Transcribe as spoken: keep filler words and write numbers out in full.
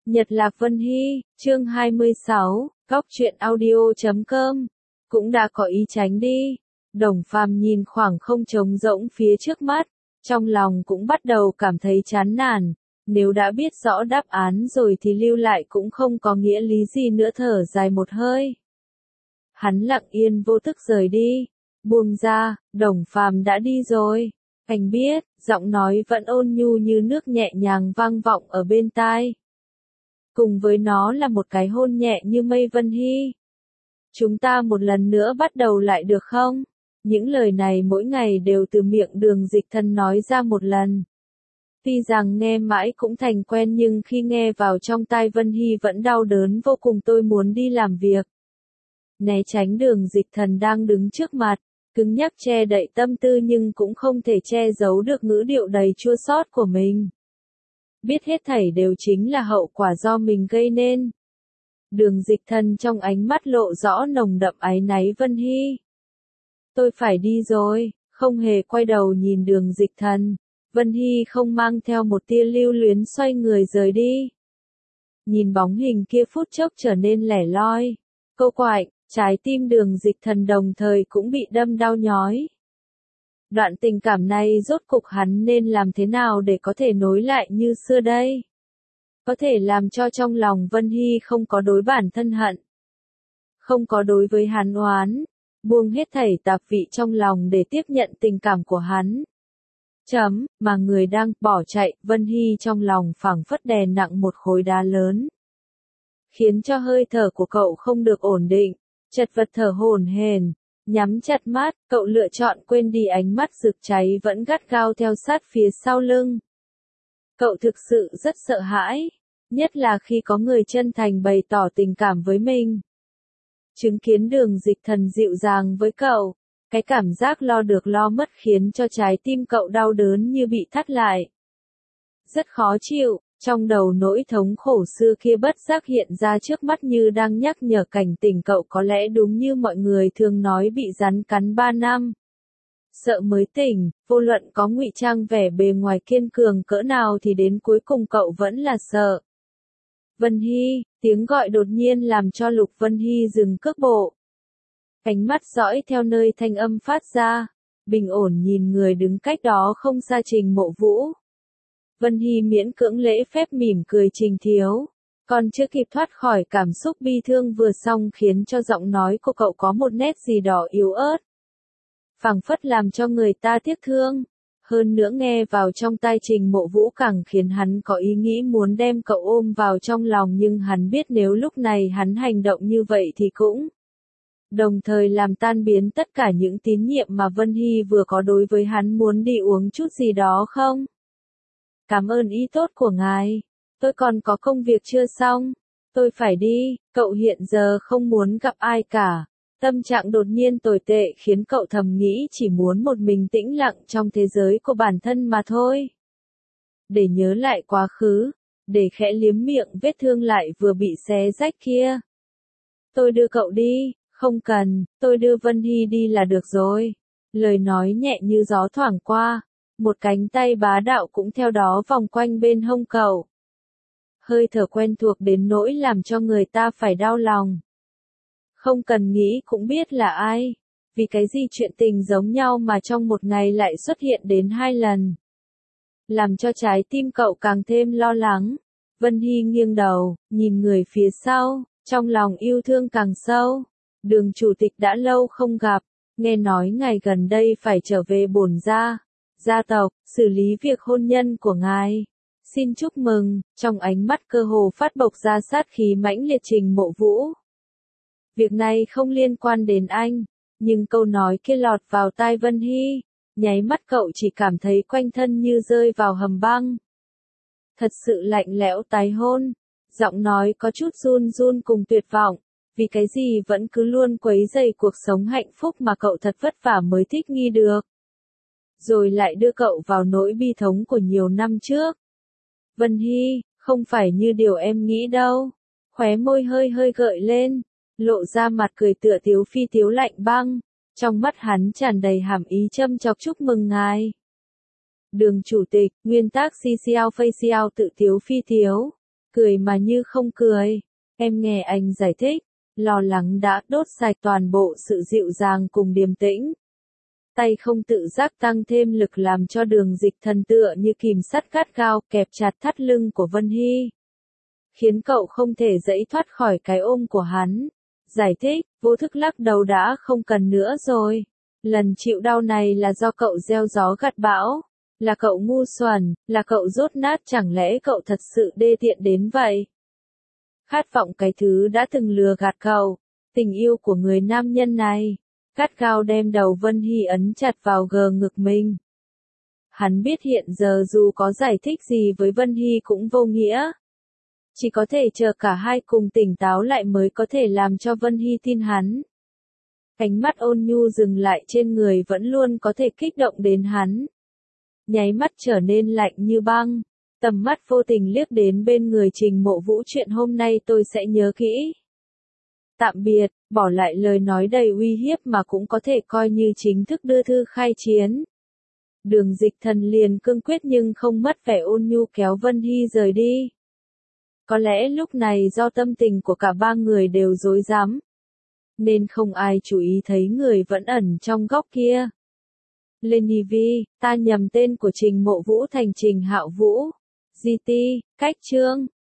Nhật Lạc Vân Hy, chương hai mươi sáu, Góc truyện audio chấm com, cũng đã có ý tránh đi. Đồng Phàm nhìn khoảng không trống rỗng phía trước mắt, trong lòng cũng bắt đầu cảm thấy chán nản, nếu đã biết rõ đáp án rồi thì lưu lại cũng không có nghĩa lý gì nữa, thở dài một hơi. Hắn lặng yên vô thức rời đi, buông ra, Đồng Phàm đã đi rồi. Anh biết, giọng nói vẫn ôn nhu như nước nhẹ nhàng vang vọng ở bên tai. Cùng với nó là một cái hôn nhẹ như mây. Vân Hy, chúng ta một lần nữa bắt đầu lại được không? Những lời này mỗi ngày đều từ miệng Đường Dịch Thần nói ra một lần. Tuy rằng nghe mãi cũng thành quen nhưng khi nghe vào trong tai Vân Hy vẫn đau đớn vô cùng. Tôi muốn đi làm việc. Né tránh Đường Dịch Thần đang đứng trước mặt, cứng nhắc che đậy tâm tư nhưng cũng không thể che giấu được ngữ điệu đầy chua xót của mình. Biết hết thảy đều chính là hậu quả do mình gây nên. Đường Dịch Thần trong ánh mắt lộ rõ nồng đậm áy náy. Vân Hy, tôi phải đi rồi. Không hề quay đầu nhìn Đường Dịch Thần, Vân Hy không mang theo một tia lưu luyến xoay người rời đi. Nhìn bóng hình kia phút chốc trở nên lẻ loi, câu quạnh, trái tim Đường Dịch Thần đồng thời cũng bị đâm đau nhói. Đoạn tình cảm này rốt cục hắn nên làm thế nào để có thể nối lại như xưa đây? Có thể làm cho trong lòng Vân Hy không có đối bản thân hận, không có đối với hắn oán, buông hết thảy tạp vị trong lòng để tiếp nhận tình cảm của hắn. Chấm, mà người đang bỏ chạy. Vân Hy trong lòng phảng phất đè nặng một khối đá lớn, khiến cho hơi thở của cậu không được ổn định, chật vật thở hổn hển. Nhắm chặt mắt, cậu lựa chọn quên đi ánh mắt rực cháy vẫn gắt gao theo sát phía sau lưng. Cậu thực sự rất sợ hãi, nhất là khi có người chân thành bày tỏ tình cảm với mình. Chứng kiến Đường Dịch Thần dịu dàng với cậu, cái cảm giác lo được lo mất khiến cho trái tim cậu đau đớn như bị thắt lại. Rất khó chịu. Trong đầu nỗi thống khổ xưa kia bất giác hiện ra trước mắt như đang nhắc nhở cảnh tỉnh cậu có lẽ đúng như mọi người thường nói bị rắn cắn ba năm. Sợ mới tỉnh, vô luận có ngụy trang vẻ bề ngoài kiên cường cỡ nào thì đến cuối cùng cậu vẫn là sợ. Vân Hy, tiếng gọi đột nhiên làm cho Lục Vân Hy dừng cước bộ. Ánh mắt dõi theo nơi thanh âm phát ra, bình ổn nhìn người đứng cách đó không xa Trình Mộ Vũ. Vân Hy miễn cưỡng lễ phép mỉm cười. Trình thiếu, còn chưa kịp thoát khỏi cảm xúc bi thương vừa xong khiến cho giọng nói của cậu có một nét gì đó yếu ớt, phảng phất làm cho người ta tiếc thương. Hơn nữa nghe vào trong tai Trình Mộ Vũ càng khiến hắn có ý nghĩ muốn đem cậu ôm vào trong lòng, nhưng hắn biết nếu lúc này hắn hành động như vậy thì cũng đồng thời làm tan biến tất cả những tín nhiệm mà Vân Hy vừa có đối với hắn. Muốn đi uống chút gì đó không? Cảm ơn ý tốt của ngài. Tôi còn có công việc chưa xong. Tôi phải đi. Cậu hiện giờ không muốn gặp ai cả. Tâm trạng đột nhiên tồi tệ khiến cậu thầm nghĩ chỉ muốn một mình tĩnh lặng trong thế giới của bản thân mà thôi. Để nhớ lại quá khứ, để khẽ liếm miệng vết thương lại vừa bị xé rách kia. Tôi đưa cậu đi. Không cần, tôi đưa Vân Hy đi là được rồi. Lời nói nhẹ như gió thoảng qua. Một cánh tay bá đạo cũng theo đó vòng quanh bên hông cậu. Hơi thở quen thuộc đến nỗi làm cho người ta phải đau lòng. Không cần nghĩ cũng biết là ai. Vì cái gì chuyện tình giống nhau mà trong một ngày lại xuất hiện đến hai lần. Làm cho trái tim cậu càng thêm lo lắng. Vân Hy nghiêng đầu, nhìn người phía sau, trong lòng yêu thương càng sâu. Đường chủ tịch đã lâu không gặp, nghe nói ngày gần đây phải trở về bổn gia. Gia tộc, xử lý việc hôn nhân của ngài. Xin chúc mừng. Trong ánh mắt cơ hồ phát bộc ra sát khí mãnh liệt Trình Mộ Vũ. Việc này không liên quan đến anh, nhưng câu nói kia lọt vào tai Vân Hy, nháy mắt cậu chỉ cảm thấy quanh thân như rơi vào hầm băng. Thật sự lạnh lẽo tái hôn, giọng nói có chút run run cùng tuyệt vọng, vì cái gì vẫn cứ luôn quấy rầy cuộc sống hạnh phúc mà cậu thật vất vả mới thích nghi được. Rồi lại đưa cậu vào nỗi bi thống của nhiều năm trước. Vân Hy, không phải như điều em nghĩ đâu. Khóe môi hơi hơi gợi lên, lộ ra mặt cười tựa Tiếu Phi Tiếu lạnh băng. Trong mắt hắn tràn đầy hàm ý châm chọc. Chúc mừng ngài. Đường chủ tịch, nguyên tác xê xê lờ facial tự Tiếu Phi Tiếu. cười mà như không cười. Em nghe anh giải thích, lo lắng đã đốt sạch toàn bộ sự dịu dàng cùng điềm tĩnh. Tay không tự giác tăng thêm lực làm cho Đường Dịch Thần tựa như kìm sắt gắt gao kẹp chặt thắt lưng của Vân Hy. Khiến cậu không thể giãy thoát khỏi cái ôm của hắn. Giải thích, vô thức lắc đầu đã không cần nữa rồi. Lần chịu đau này là do cậu gieo gió gặt bão. Là cậu ngu xuẩn, là cậu dốt nát, chẳng lẽ cậu thật sự đê tiện đến vậy? Khát vọng cái thứ đã từng lừa gạt cậu, tình yêu của người nam nhân này. Gắt gao đem đầu Vân Hy ấn chặt vào gờ ngực mình. Hắn biết hiện giờ dù có giải thích gì với Vân Hy cũng vô nghĩa. Chỉ có thể chờ cả hai cùng tỉnh táo lại mới có thể làm cho Vân Hy tin hắn. Ánh mắt ôn nhu dừng lại trên người vẫn luôn có thể kích động đến hắn. Nháy mắt trở nên lạnh như băng. Tầm mắt vô tình liếc đến bên người Trình Mộ Vũ, chuyện hôm nay tôi sẽ nhớ kỹ. Tạm biệt, bỏ lại lời nói đầy uy hiếp mà cũng có thể coi như chính thức đưa thư khai chiến. Đường Dịch Thần liền cương quyết nhưng không mất vẻ ôn nhu kéo Vân Hy rời đi. Có lẽ lúc này do tâm tình của cả ba người đều rối rắm, nên không ai chú ý thấy người vẫn ẩn trong góc kia. Lenny Vi, ta nhầm tên của Trình Mộ Vũ thành Trình Hạo Vũ. giê tê, cách chương.